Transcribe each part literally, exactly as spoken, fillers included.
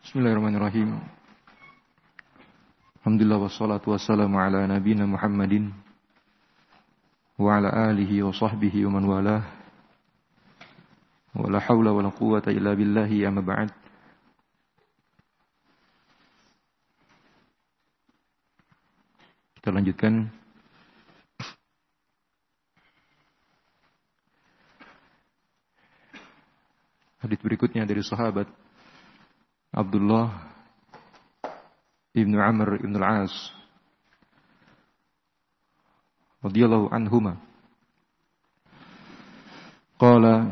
Bismillahirrahmanirrahim. Alhamdulillah wassalatu wassalamu ala nabiyina Muhammadin wa ala alihi wa sahbihi wa man walah. Wa la hawla wa la quwwata illa billahi amma ba'd. Kita lanjutkan hadits berikutnya dari sahabat Abdullah ibnu Amr ibnu al-As radhiyallahu anhuma. Qala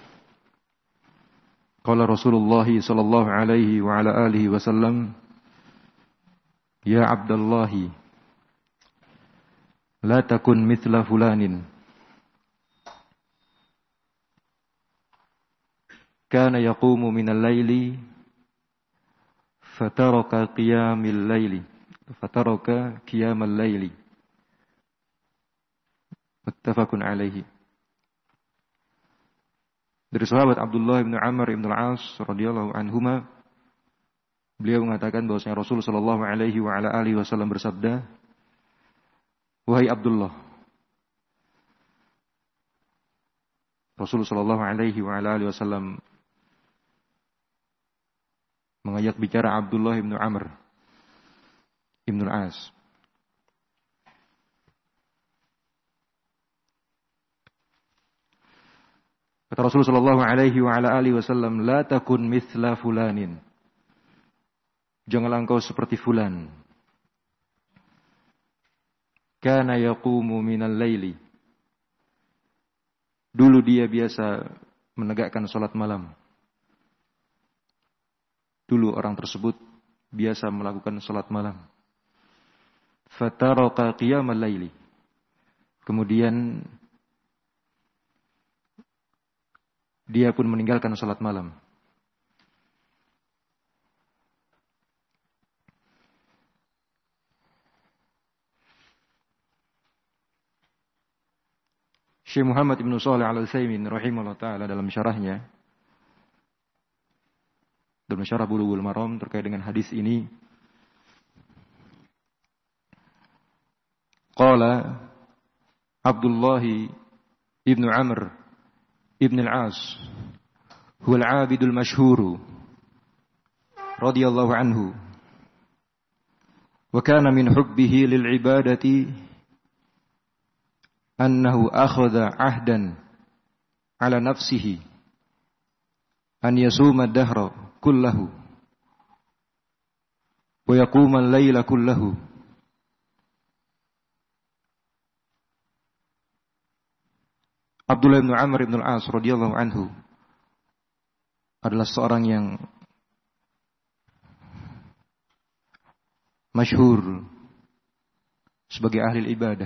Qala Rasulullah sallallahu alaihi wa ala alihi wasallam, Ya Abdullah, la takun mithla fulanin kana yaqumu minal laili fataraka qiyamil laili fataraka qiyamal laili muttafaqun alaihi. Dari sahabat Abdullah bin Amr bin al-As radhiyallahu anhuma, beliau mengatakan bahwasanya Rasul sallallahu alaihi wa ala alihi wasallam bersabda, wahai Abdullah, Rasul sallallahu alaihi wa ala alihi wasallam mengajak bicara Abdullah bin Amr bin al-As. Kata Rasul sallallahu alaihi wa ala alihi wasallam, la takun mithla fulanin. Janganlah engkau seperti fulan. Kana yaqumu minal laili. Dulu dia biasa menegakkan salat malam. Dulu orang tersebut biasa melakukan salat malam. Fataraka qiyamal laili. Kemudian dia pun meninggalkan salat malam. Syekh Muhammad ibn Shalih al-Utsaimin rahimahullah ta'ala dalam syarahnya, dalam syarah Bulughul Maram terkait dengan hadis ini, qala Abdullah ibn Amr ibn al-As huwa al-'abidul mashhur radhiyallahu anhu wa kana min hubbihi lil ibadati annahu akhadha 'ahdan 'ala nafsihi an yasuma ad-dahra kullahu wa yaquma al-layla kullahu. Abdullah bin Amr bin al-As radhiyallahu anhu adalah seorang yang masyhur sebagai ahli ibadah.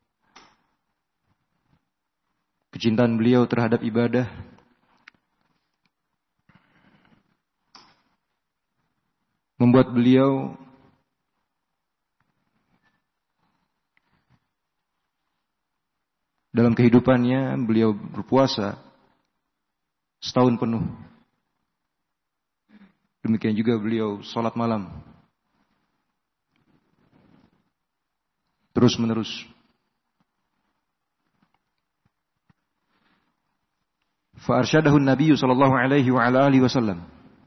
Kecintaan beliau terhadap ibadah membuat beliau dalam kehidupannya beliau berpuasa setahun penuh. Demikian juga beliau salat malam terus menerus. Fa arsyadahu an-nabiy sallallahu alaihi wa ala alihi wasallam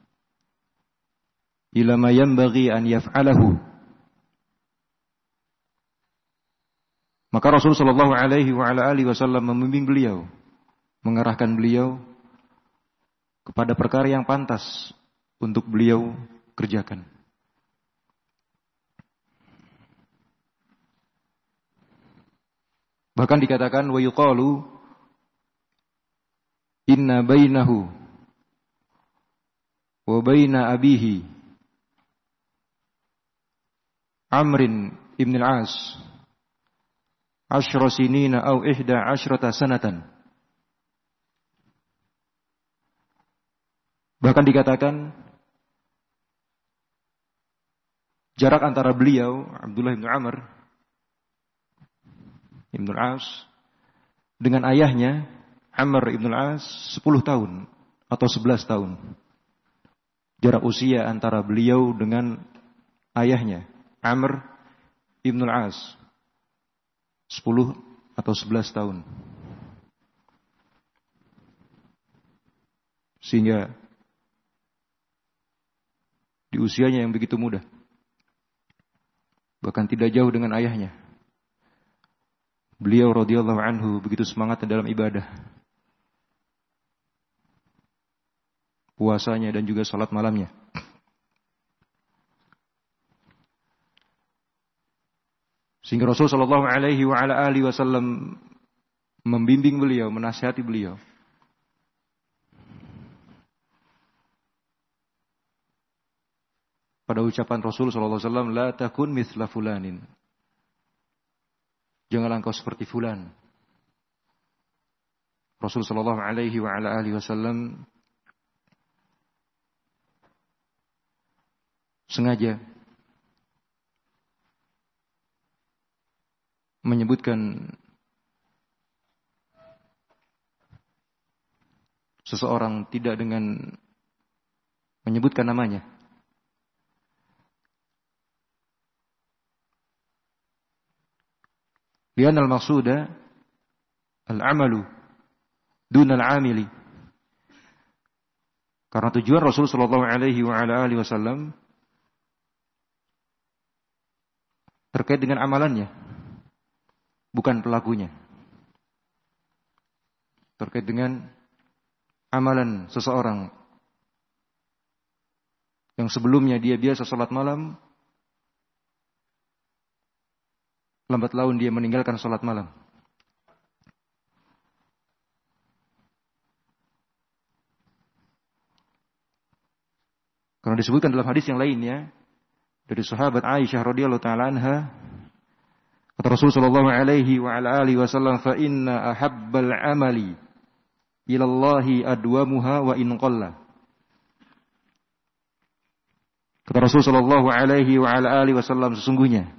ila ma yanbaghi an yaf'alahu. Maka Rasul sallallahu alaihi wa ala alihi wasallam membimbing beliau, mengarahkan beliau kepada perkara yang pantas untuk beliau kerjakan. Bahkan dikatakan wa yuqalu inna bainahu wa baina abihi Amrin ibn al-As Ashra sinina au ihda ashrata sanatan. Bahkan dikatakan jarak antara beliau Abdullah bin Amr ibn al-As dengan ayahnya Amr ibn al-As sepuluh tahun atau sebelas tahun. jarak usia antara beliau dengan ayahnya, Amr ibn al-As, sepuluh atau sebelas tahun. Sehingga di usianya yang begitu muda, bahkan tidak jauh dengan ayahnya, beliau radhiyallahu anhu begitu semangat dalam ibadah, puasanya dan juga salat malamnya. Sehingga Rasul sallallahu alaihi wa ala alihi wasallam membimbing beliau, menasihati beliau. Pada ucapan Rasul sallallahu alaihi wasallam, la takun mithla fulanin. Janganlah engkau seperti fulan. Rasul sallallahu alaihi wa ala alihi wasallam sengaja menyebutkan seseorang tidak dengan menyebutkan namanya. Lianna al-maqsuda al-amalu duna al-amili. Karena tujuan Rasul sallallahu alaihi wa ala alihi wasallam terkait dengan amalannya, bukan pelakunya. Terkait dengan amalan seseorang yang sebelumnya dia biasa salat malam, lambat laun dia meninggalkan salat malam. Karena disebutkan dalam hadis yang lainnya dari sahabat Aisyah radhiyallahu taala anha, kata Rasul sallallahu alaihi wa ala alihi wasallam, fa inna ahabbal amali ila Allahi adwamuha wa in qalla. Kata Rasul sallallahu alaihi wa ala alihi wasallam, sesungguhnya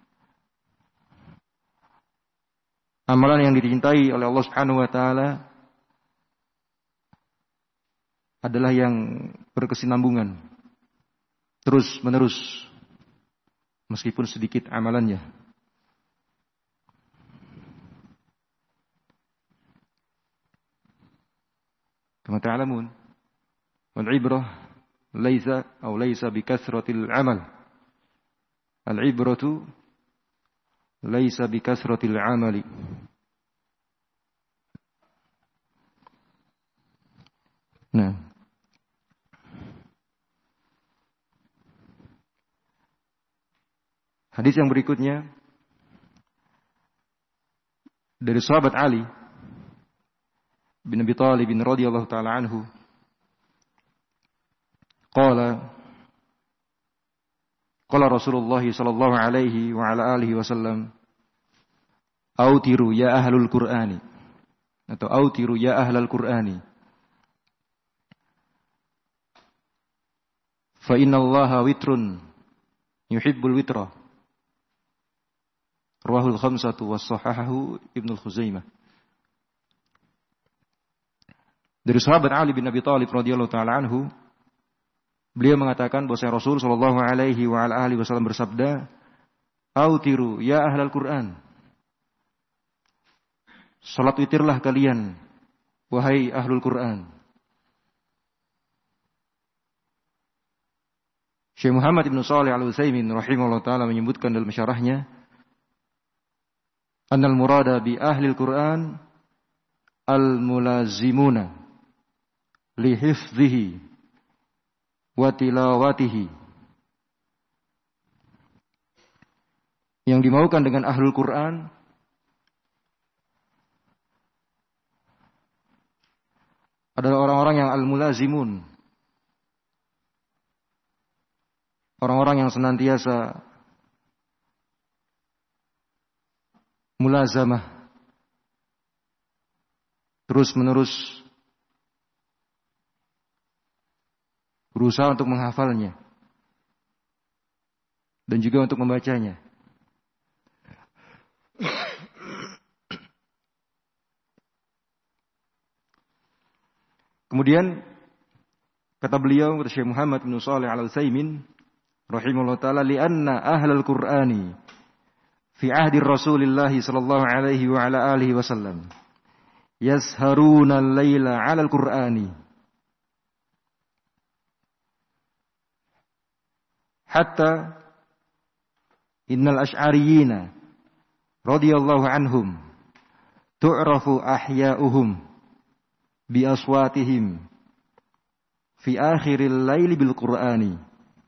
amalan yang dicintai oleh Allah Subhanahu wa taala adalah yang berkesinambungan, terus menerus, meskipun sedikit amalannya. Kama ta'lamun, wal ibrah laisa aw laisa bi kasratil amal. Al ibratu laisa bi kasratil amali. Nah, hadis yang berikutnya dari sahabat Ali bin Abi Thalib radhiyallahu taala anhu, qala qala Rasulullah sallallahu alaihi wa ala alihi wasallam, autiru ya ahlul Qur'ani, atau autiru ya ahlal Qur'ani, fa innallaha witrun yuhibbul witra. Rawahul khamsatu was sahahahu Ibnu Khuzaimah. Dari sahabat Ali bin Abi Thalib radhiyallahu taala anhu, beliau mengatakan bahwa Rasul sallallahu alaihi wa ala alihi wasallam bersabda, autiru ya ahlal Qur'an. Salat witirlah kalian wahai ahlul Qur'an. Syekh Muhammad Ibn Shalih Al-Utsaimin rahimahullah ta'ala menyebutkan dalam syarahnya, annal murada bi ahlil Qur'an al-mulazimuna li hifdhihi wa tilawatihi. Yang dimaukan dengan ahlul Qur'an adalah orang-orang yang al-mulazimun, orang-orang yang senantiasa mulazamah, terus menerus berusaha untuk menghafalnya dan juga untuk membacanya. Kemudian Kata beliau, kata Syekh Muhammad bin Shalih Al-Utsaimin rahimahullah taala, li'anna ahlal Qur'ani fi ahdi Rasulillah sallallahu alaihi wa ala alihi wasallam yasharuna al-laila 'ala al-Qur'ani hatta innal asy'ariyina radhiyallahu anhum tu'rafu ahya'uhum bi aswatihim fi akhiril laili bil Qur'ani.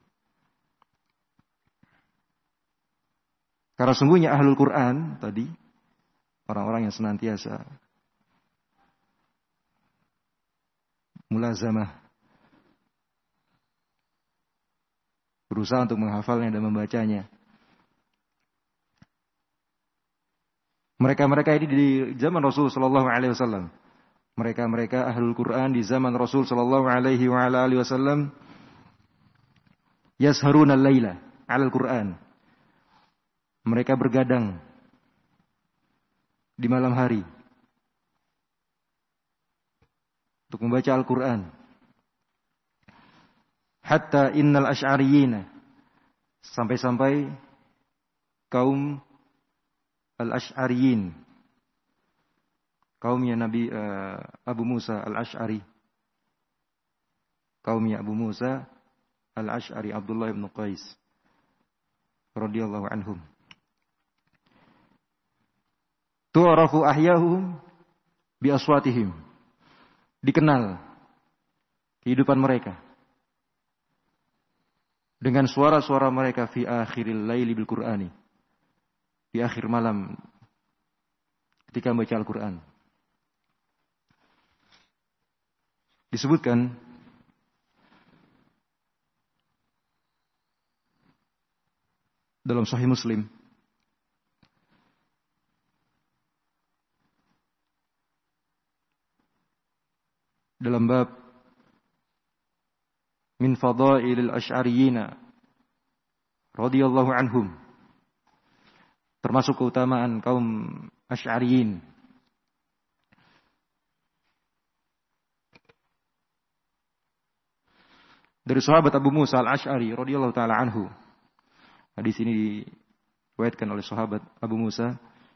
Karena sungguhnya ahlul Quran tadi orang-orang yang senantiasa mulazamah, berusaha untuk menghafalnya dan membacanya. Mereka-mereka ini di zaman Rasul sallallahu alaihi wasallam, mereka-mereka ahlul Quran di zaman Rasul sallallahu alaihi wa ala alihi wasallam yasharuna al-laila 'ala al-Quran. Mereka bergadang di malam hari untuk membaca Al-Quran. Hatta innal asy'ariyina, sampai-sampai kaum al-asy'ariyin, kaumnya Nabi uh, Abu Musa al-Asy'ari, kaumnya Abu Musa al-Asy'ari Abdullah bin Qais radhiyallahu anhum, tu'rafu ahyahum bi aswatihim, dikenal kehidupan mereka dengan suara-suara mereka fi akhiril laili bil Qur'ani, di akhir malam ketika membaca Al-Qur'an. Disebutkan dalam Sahih Muslim dalam bab min fadailil asy'ariyina radhiyallahu anhum, termasuk keutamaan kaum asy'ariyin. Dari sahabat Abu Musa al-Asy'ari radhiyallahu taala anhu. Hadis ini diriwayatkan oleh sahabat Abu Musa.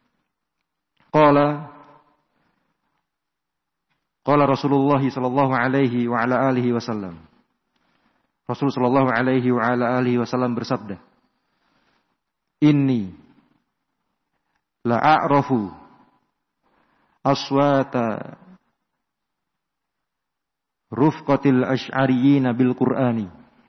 Qala Qala Rasulullah sallallahu alaihi wa ala alihi wasallam. Rasul sallallahu alaihi wa ala alihi wasallam bersabda, "Inni la a'rafu aswata rufqatil asy'ariyyin bil Qur'ani."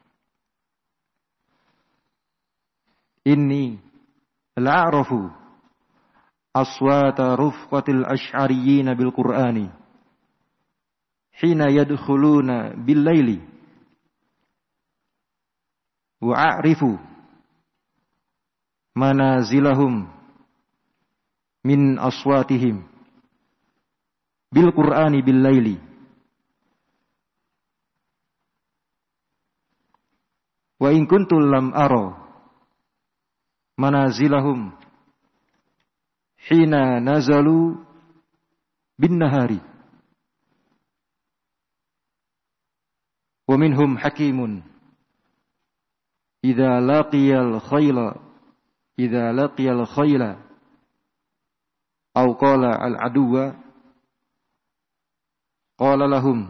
Inni la a'rafu aswata rufqatil asy'ariyyin bil Qur'ani hina yadkhuluna bil laili wa a'rifu manazilahum min aswatihim bil Qur'ani bil laili wa in kuntu lam ara manazilahum hina nazalu bin nahari wa minhum hakimun idza laqiyal khayla idza laqiyal khayla aw qala al aduwa qala lahum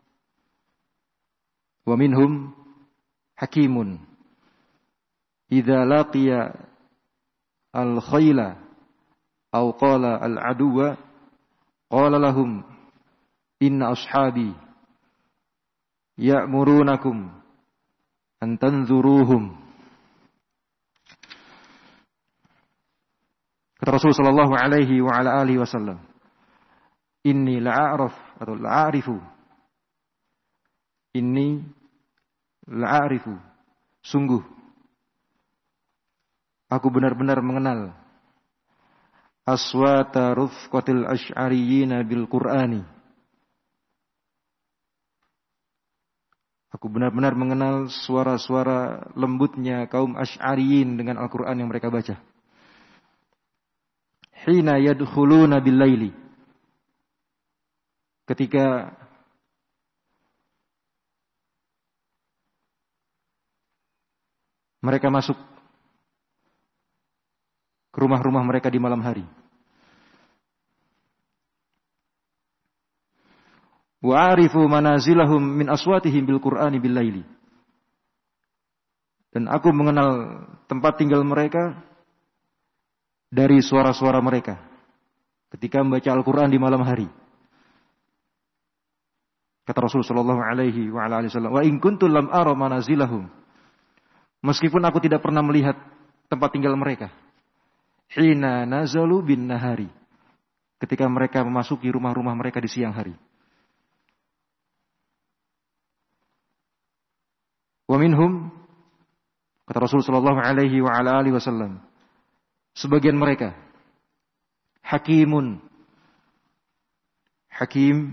wa minhum hakimun idza laqiya al khayla aw qala al aduwa qala lahum inna ashabi ya'murunakum an tanzuruhum. Kata Rasul sallallahu alaihi wa ala alihi wasallam, inni la'araf atau la'arifu, inni la'arifu, sungguh aku benar-benar mengenal aswata rufqatil asy'ariyyin bil Qur'ani. Aku benar-benar mengenal suara-suara lembutnya kaum Asy'ariyin dengan Al-Quran yang mereka baca. Hina yadkhuluna bil laili, ketika mereka masuk ke rumah-rumah mereka di malam hari. Wa arifu manazilahum min aswatihim bil Qur'ani bil laili. Dan aku mengenal tempat tinggal mereka dari suara-suara mereka ketika membaca Al-Qur'an di malam hari. Kata Rasulullah sallallahu alaihi wa ala alihi wasallam, "Wa in kuntu lam ara manazilahum." Meskipun aku tidak pernah melihat tempat tinggal mereka. Hina nazalu bin nahari. Ketika mereka memasuki rumah-rumah mereka di siang hari. Wa minhum, kata Rasulullah sallallahu alaihi wa ala alihi wasallam, sebagian mereka hakimun. Hakim.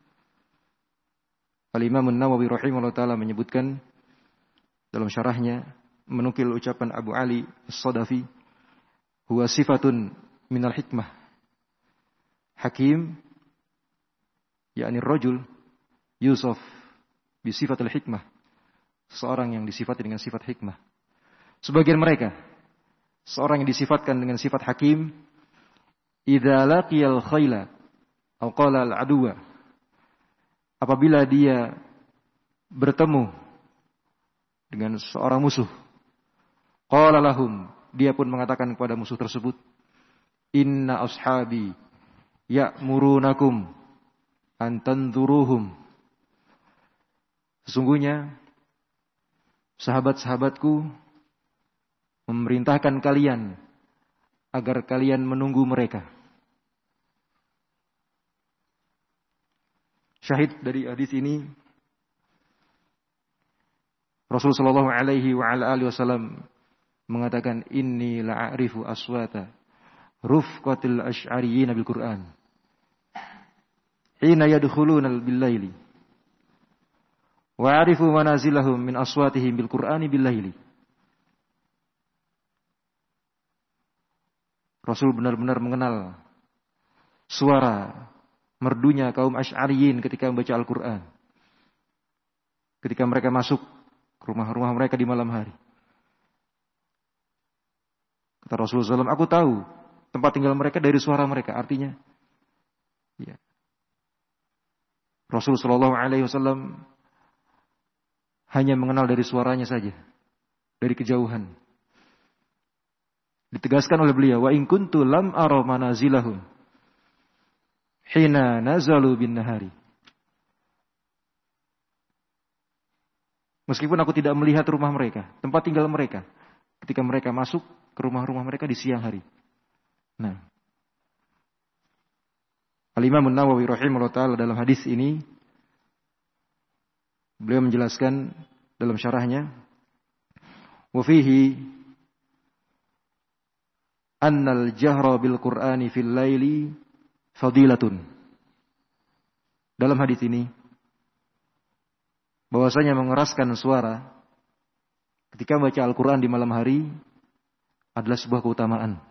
Al-Imam An-Nawawi rahimahullah ta'ala menyebutkan dalam syarahnya, menukil ucapan Abu Ali As-Sadafi, huwa sifatun minal hikmah. Hakim, yakni rajul yusuf bi sifatil hikmah. Seorang yang disifati dengan sifat hikmah. Sebagian mereka, seorang yang disifatkan dengan sifat hakim, idza laqiyal khayla atau qala al-aduwa, apabila dia bertemu dengan seorang musuh, qala lahum, dia pun mengatakan kepada musuh tersebut, inna ashabi ya'murunakum an tanzuruhum. Sesungguhnya sahabat-sahabatku memerintahkan kalian agar kalian menunggu mereka. Syahid dari hadis ini, Rasul sallallahu alaihi wa ala alihi wasallam mengatakan, inni la'arifu aswata rufqatil asy'ariyyin bil Qur'an hina yadkhuluna bil laili wa a'rifu manazilahum min aswatihim bil Qur'ani bil laili. Rasul benar-benar mengenal suara merdunya kaum Asy'ariyyin ketika membaca Al-Qur'an. Ketika mereka masuk ke rumah-rumah mereka di malam hari. Kata Rasulullah sallallahu alaihi wasallam, aku tahu tempat tinggal mereka dari suara mereka. Artinya, ya, Rasulullah sallallahu alaihi wasallam hanya mengenal dari suaranya saja, dari kejauhan. Ditegaskan oleh beliau, wa in kuntu lam ara manazilahum hina nazalu bin nahari. Meskipun aku tidak melihat rumah mereka, tempat tinggal mereka, ketika mereka masuk ke rumah-rumah mereka di siang hari. Nah, Al-Imam An-Nawawi rahimahullah ta'ala dalam hadis ini, beliau menjelaskan dalam syarahnya, wa fihi annal jahra bil Qur'ani fil laili fadilatun. Dalam hadis ini, bahwasanya mengeraskan suara ketika membaca Al-Quran di malam hari adalah sebuah keutamaan.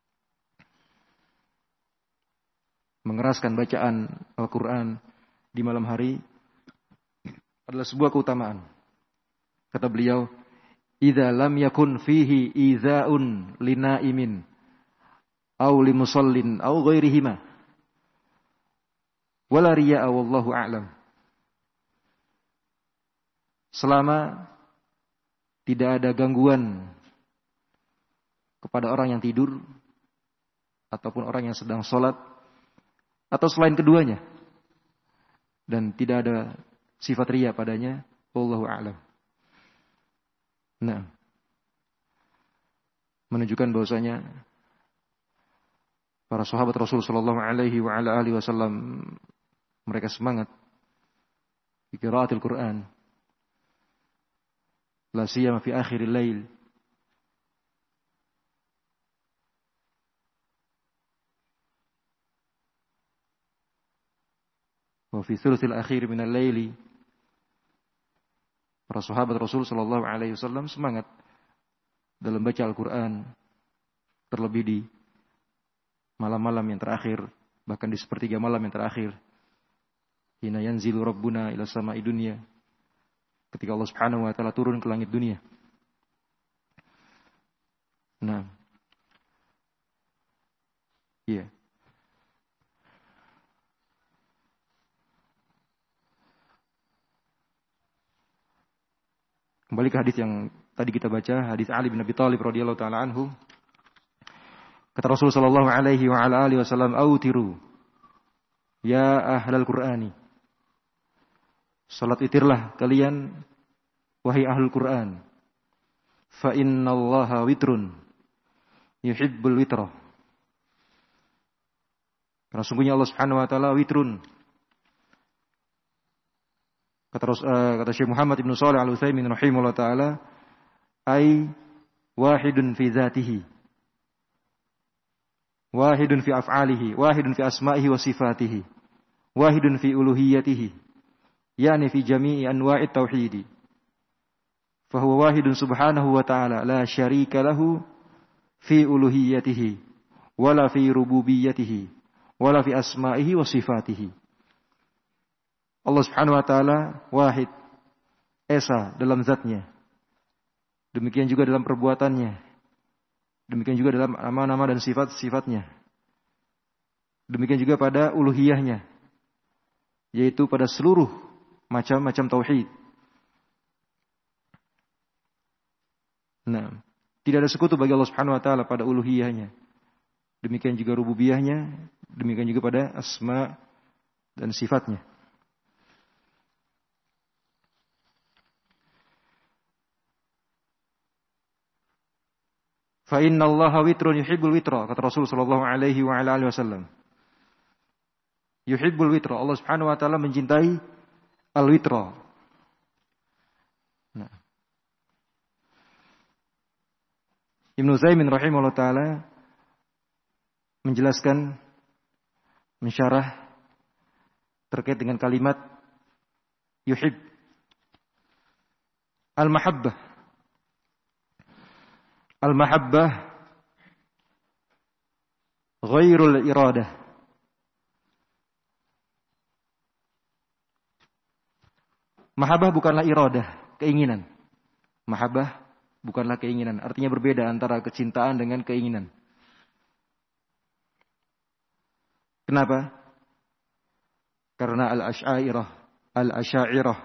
Mengeraskan bacaan Al-Quran di malam hari adalah sebuah keutamaan. Kata beliau, idza lam yakun fihi idza'un linaimin aw limusallin aw ghairihima wala riya'a wallahu a'lam. Selama tidak ada gangguan kepada orang yang tidur ataupun orang yang sedang sholat atau selain keduanya, dan tidak ada sifat riya padanya, wallahu a'lam. Nah, menunjukkan bahwasanya para sahabat Rasul sallallahu alaihi wa ala alihi wasallam mereka semangat di qiraatil Quran, la siyama fi akhiril lail. Wa fi thuluthil akhir minal laili. Para sahabat Rasul sallallahu alaihi wasallam semangat dalam baca Al-Qur'an, terlebih di malam-malam yang terakhir, bahkan di sepertiga malam yang terakhir. Hina yanzilu rabbuna ila sama'i dunya, ketika Allah Subhanahu wa taala turun ke langit dunia. Nah. Iya. Kembali ke hadis yang tadi kita baca, hadis Ali bin Abi Thalib radhiyallahu taala anhu. Kata Rasul sallallahu alaihi wa ala alihi wasallam, "Autiru ya ahlal Qur'ani." Salat witirlah kalian wahai ahlul Qur'an. Fa innallaha witrun yuhibbul witra. Karena sungguhnya Allah Subhanahu wa taala witrun. Kata uh, kata Syekh Muhammad Ibn Shalih Al-Utsaimin rahimahullah taala, ai wahidun fi dzatihi, wahidun fi af'alihi, wahidun fi asma'ihi wa sifatihi, wahidun fi uluhiyatihi, yani fi jami'i anwa'it tauhid. Fa huwa wahidun subhanahu wa ta'ala la syarika lahu fi uluhiyatihi wala fi rububiyyatihi wala fi asma'ihi wa sifatihi. Allah Subhanahu wa taala wahid, esa dalam zatnya. Demikian juga dalam perbuatannya. Demikian juga dalam nama-nama dan sifat-sifatnya. Demikian juga pada uluhiyahnya, yaitu pada seluruh macam-macam tauhid. Nah, tidak ada sekutu bagi Allah Subhanahu wa taala pada uluhiyahnya. Demikian juga rububiyahnya, demikian juga pada asma dan sifatnya. Fa innallaha witrun yuhibbul witra, kata Rasul sallallahu alaihi wa ala alihi wasallam. Yuhibbul witra, Allah Subhanahu wa taala mencintai al-witra. Nah. Ibnu Utsaimin rahimahullah taala menjelaskan, mensyarah terkait dengan kalimat yuhib. Al-mahabbah. Al-mahabbah ghairul iradah. Mahabbah bukanlah iradah, keinginan. Mahabbah bukanlah keinginan, artinya berbeda antara kecintaan dengan keinginan. Kenapa? Karena al-asy'ariyah, al-asy'ariyah,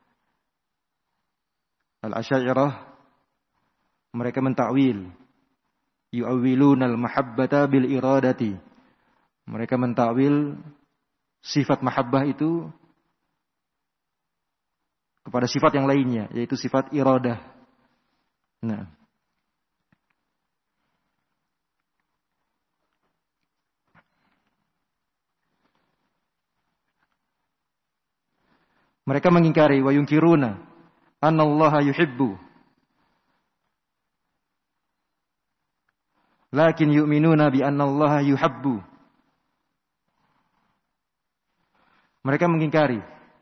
al-asy'ariyah mereka mentakwil, yu'awwiluna al-mahabbata bil iradati. Mereka mentakwil sifat mahabbah itu kepada sifat yang lainnya, yaitu sifat iradah. Nah, mereka mengingkari wa yunkiruna annallaha yuhibbu, lakin yu'minuna bi annallaha yuhabbu. Mereka mengingkari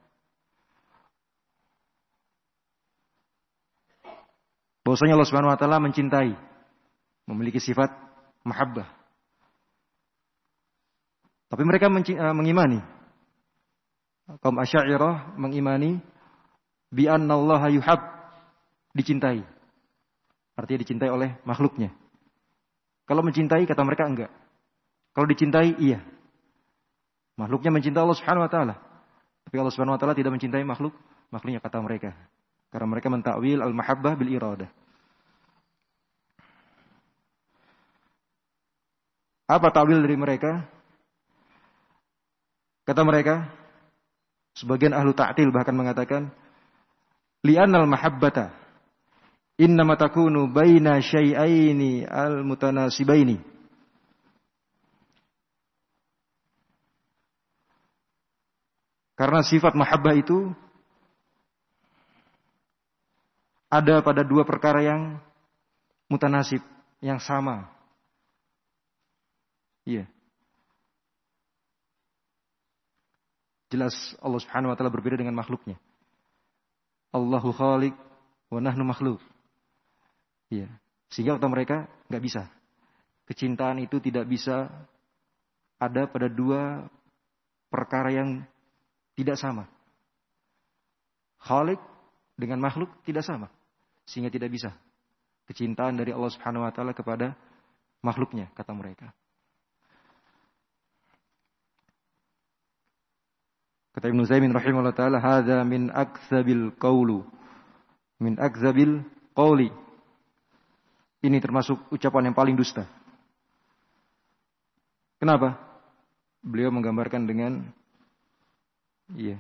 bahwasanya Allah Subhanahu wa taala mencintai, memiliki sifat mahabbah. Tapi mereka mengimani, kaum Asy'ariyah mengimani bi annallaha yuhab, dicintai. Artinya dicintai oleh makhluknya. Kalau mencintai kata mereka enggak. Kalau dicintai iya. Makhluknya mencintai Allah Subhanahu wa taala. Tapi Allah Subhanahu wa taala tidak mencintai makhluk, makhluknya kata mereka. Karena mereka mentakwil al-mahabbah bil iradah. Apa takwil dari mereka? Kata mereka, sebagian ahlu ta'til bahkan mengatakan, li'annal mahabbata innama takunu baina syai'aini al-mutanasibaini. Karena sifat mahabbah itu ada pada dua perkara yang mutanasib, yang sama. Iya. Jelas Allah Subhanahu wa taala berbeda dengan makhluknya. Allahu khaliq wa nahnu makhluk. Iya. Sehingga kata mereka enggak bisa. Kecintaan itu tidak bisa ada pada dua perkara yang tidak sama. Khaliq dengan makhluk tidak sama. Sehingga tidak bisa kecintaan dari Allah Subhanahu wa taala kepada makhluknya, kata mereka. Kata Ibnu Utsaimin rahimahullah taala, "Hadza min akdzabil qaulu." Min akdzabil qauli. Ini termasuk ucapan yang paling dusta. Kenapa? Beliau menggambarkan dengan iya.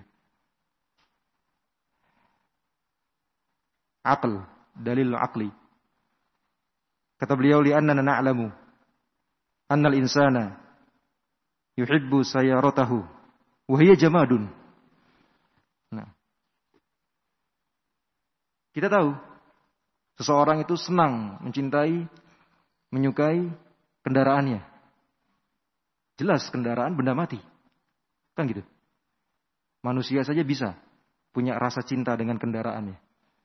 Aql, dalil aqli. Kata beliau, "Li'annana na'lamu anna al-insana yuhibbu sayaratahu wa hiya jamadun." Nah, kita tahu seseorang itu senang, mencintai, menyukai kendaraannya. Jelas kendaraan benda mati. Kan gitu. Manusia saja bisa punya rasa cinta dengan kendaraannya.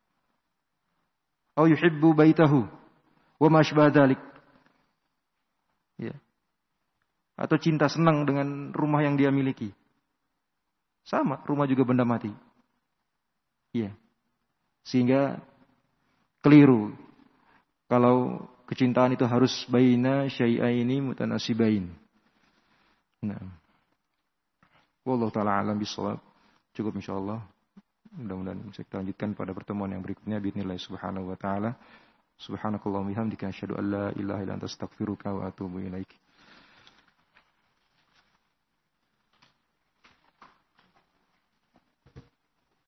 Au yuhibbu baitahu wa ma asbaha dzalik. Ya. Atau cinta senang dengan rumah yang dia miliki. Sama, rumah juga benda mati. Iya. Sehingga keliru kalau kecintaan itu harus baina syai'aini mutanasibain. Nah. Wallahu taala alam bisawab. Cukup insyaallah. Mudah-mudahan bisa kita lanjutkan pada pertemuan yang berikutnya bismillah subhanahu wa taala. Subhanakallahumma bihamdika asyhadu an la ilaha illa anta astaghfiruka wa atubu ilaik.